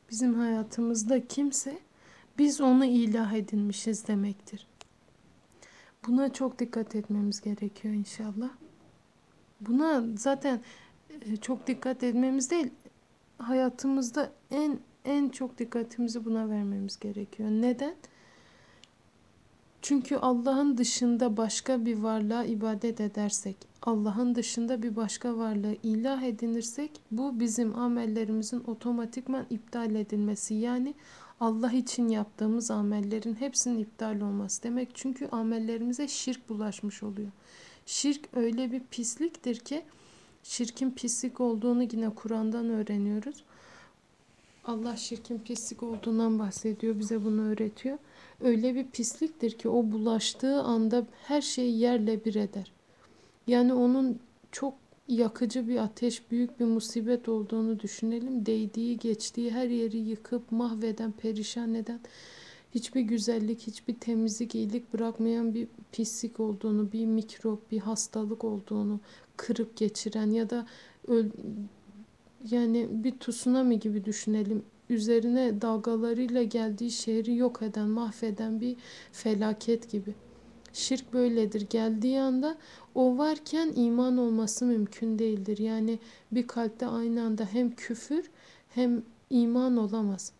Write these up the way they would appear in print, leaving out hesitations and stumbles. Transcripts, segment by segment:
bizim hayatımızda kimse, biz onu ilah edinmişiz demektir. Buna çok dikkat etmemiz gerekiyor inşallah. Buna zaten çok dikkat etmemiz değil, hayatımızda en çok dikkatimizi buna vermemiz gerekiyor. Neden? Çünkü Allah'ın dışında başka bir varlığa ibadet edersek, Allah'ın dışında bir başka varlığı ilah edinirsek, bu bizim amellerimizin otomatikman iptal edilmesi. Yani Allah için yaptığımız amellerin hepsinin iptal olması demek. Çünkü amellerimize şirk bulaşmış oluyor. Şirk öyle bir pisliktir ki, şirkin pislik olduğunu yine Kur'an'dan öğreniyoruz. Allah şirkin pislik olduğundan bahsediyor, bize bunu öğretiyor. Öyle bir pisliktir ki o bulaştığı anda her şeyi yerle bir eder. Yani onun çok yakıcı bir ateş, büyük bir musibet olduğunu düşünelim. Değdiği, geçtiği her yeri yıkıp mahveden, perişan eden, hiçbir güzellik, hiçbir temizlik, iyilik bırakmayan bir pislik olduğunu, bir mikrop, bir hastalık olduğunu kırıp geçiren ya da yani bir tsunami gibi düşünelim. Üzerine dalgalarıyla geldiği şehri yok eden, mahveden bir felaket gibi. Şirk böyledir. Geldiği anda o varken iman olması mümkün değildir. Yani bir kalpte aynı anda hem küfür hem iman olamaz.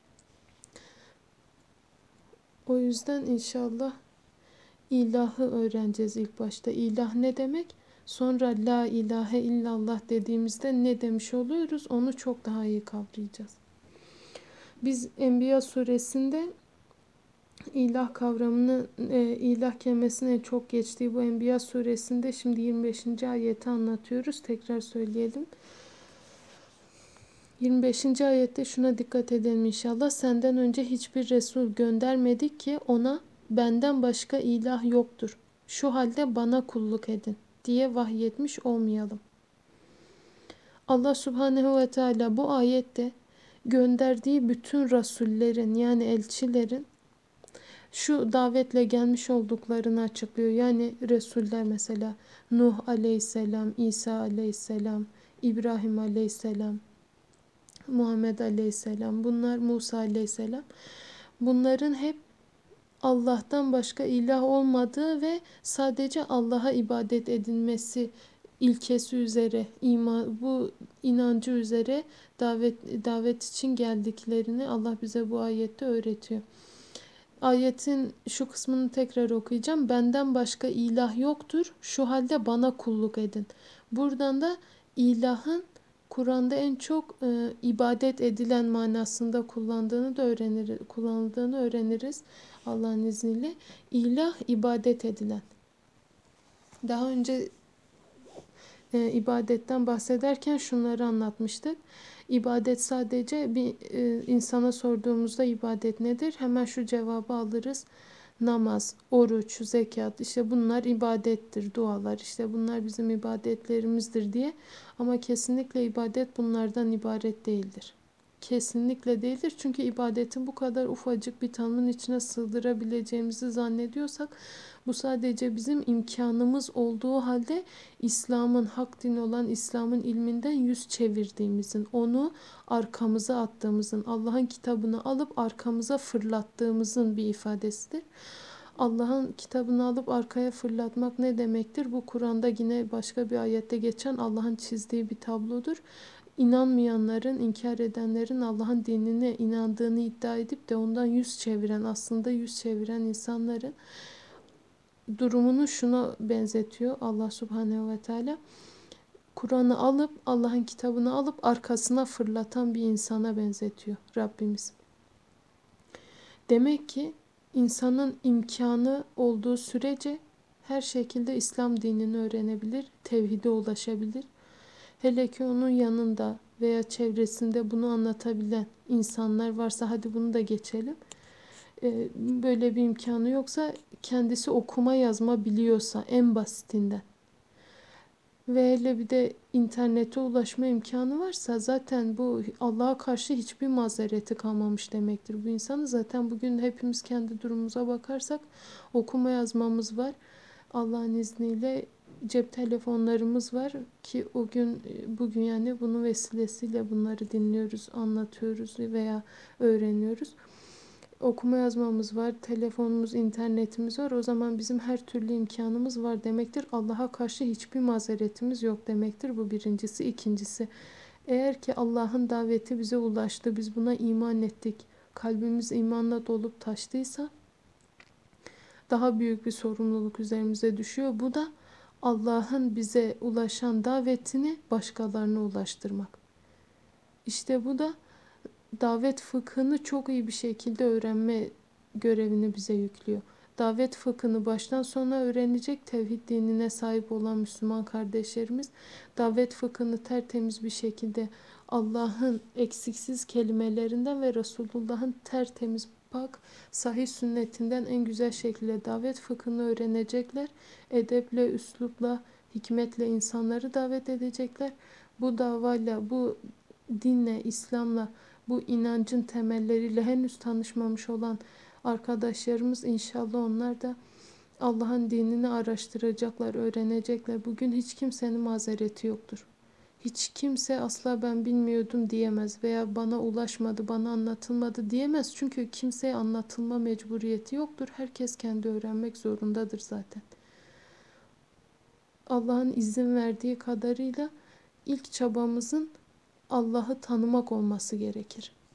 O yüzden inşallah ilahı öğreneceğiz ilk başta. İlah ne demek? Sonra la ilahe illallah dediğimizde ne demiş oluyoruz? Onu çok daha iyi kavrayacağız. Biz Enbiya suresinde ilah kavramını, ilah kelimesinin çok geçtiği bu Enbiya suresinde şimdi 25. ayeti anlatıyoruz. Tekrar söyleyelim. 25. ayette şuna dikkat edelim inşallah. Senden önce hiçbir Resul göndermedik ki ona benden başka ilah yoktur. Şu halde bana kulluk edin diye vahyetmiş olmayalım. Allah Subhanehu ve Teala bu ayette gönderdiği bütün rasullerin yani elçilerin şu davetle gelmiş olduklarını açıklıyor. Yani Resuller mesela Nuh aleyhisselam, İsa aleyhisselam, İbrahim aleyhisselam, Muhammed aleyhisselam, bunlar Musa aleyhisselam. Bunların hep Allah'tan başka ilah olmadığı ve sadece Allah'a ibadet edilmesi ilkesi üzere, bu inancı üzere davet için geldiklerini Allah bize bu ayette öğretiyor. Ayetin şu kısmını tekrar okuyacağım. Benden başka ilah yoktur. Şu halde bana kulluk edin. Buradan da ilahın Kur'an'da en çok ibadet edilen manasında kullanıldığını öğreniriz Allah'ın izniyle. İlah ibadet edilen. Daha önce ibadetten bahsederken şunları anlatmıştık. İbadet sadece bir insana sorduğumuzda ibadet nedir? Hemen şu cevabı alırız. Namaz, oruç, zekat, işte bunlar ibadettir, dualar, işte bunlar bizim ibadetlerimizdir diye. Ama kesinlikle ibadet bunlardan ibaret değildir. Kesinlikle değildir. Çünkü ibadetin bu kadar ufacık bir tanımın içine sığdırabileceğimizi zannediyorsak bu sadece bizim imkanımız olduğu halde İslam'ın, hak din olan İslam'ın ilminden yüz çevirdiğimizin, onu arkamıza attığımızın, Allah'ın kitabını alıp arkamıza fırlattığımızın bir ifadesidir. Allah'ın kitabını alıp arkaya fırlatmak ne demektir? Bu Kur'an'da yine başka bir ayette geçen Allah'ın çizdiği bir tablodur. İnanmayanların, inkar edenlerin Allah'ın dinine inandığını iddia edip de ondan yüz çeviren, aslında yüz çeviren insanların durumunu şuna benzetiyor Allah Subhanehu ve Teala. Kur'an'ı alıp, Allah'ın kitabını alıp arkasına fırlatan bir insana benzetiyor Rabbimiz. Demek ki insanın imkanı olduğu sürece her şekilde İslam dinini öğrenebilir, tevhide ulaşabilir. Hele ki onun yanında veya çevresinde bunu anlatabilen insanlar varsa, hadi bunu da geçelim. Böyle bir imkanı yoksa, kendisi okuma yazma biliyorsa en basitinden ve hele bir de internete ulaşma imkanı varsa, zaten bu Allah'a karşı hiçbir mazereti kalmamış demektir bu insanın. Zaten bugün hepimiz kendi durumumuza bakarsak okuma yazmamız var. Allah'ın izniyle cep telefonlarımız var ki o gün bugün yani bunun vesilesiyle bunları dinliyoruz, anlatıyoruz veya öğreniyoruz. Okuma yazmamız var, telefonumuz, internetimiz var. O zaman bizim her türlü imkanımız var demektir. Allah'a karşı hiçbir mazeretimiz yok demektir. Bu birincisi. İkincisi, eğer ki Allah'ın daveti bize ulaştı, biz buna iman ettik, kalbimiz imanla dolup taştıysa daha büyük bir sorumluluk üzerimize düşüyor. Bu da Allah'ın bize ulaşan davetini başkalarına ulaştırmak. İşte bu da davet fıkhını çok iyi bir şekilde öğrenme görevini bize yüklüyor. Davet fıkhını baştan sona öğrenecek tevhid dinine sahip olan Müslüman kardeşlerimiz, davet fıkhını tertemiz bir şekilde Allah'ın eksiksiz kelimelerinden ve Resulullah'ın tertemiz pak, sahih sünnetinden en güzel şekilde davet fıkhını öğrenecekler. Edeple, üslupla, hikmetle insanları davet edecekler. Bu davayla, bu dinle, İslam'la, bu inancın temelleriyle henüz tanışmamış olan arkadaşlarımız, inşallah onlar da Allah'ın dinini araştıracaklar, öğrenecekler. Bugün hiç kimsenin mazereti yoktur. Hiç kimse asla ben bilmiyordum diyemez veya bana ulaşmadı, bana anlatılmadı diyemez. Çünkü kimseye anlatılma mecburiyeti yoktur. Herkes kendi öğrenmek zorundadır zaten. Allah'ın izin verdiği kadarıyla ilk çabamızın Allah'ı tanımak olması gerekir.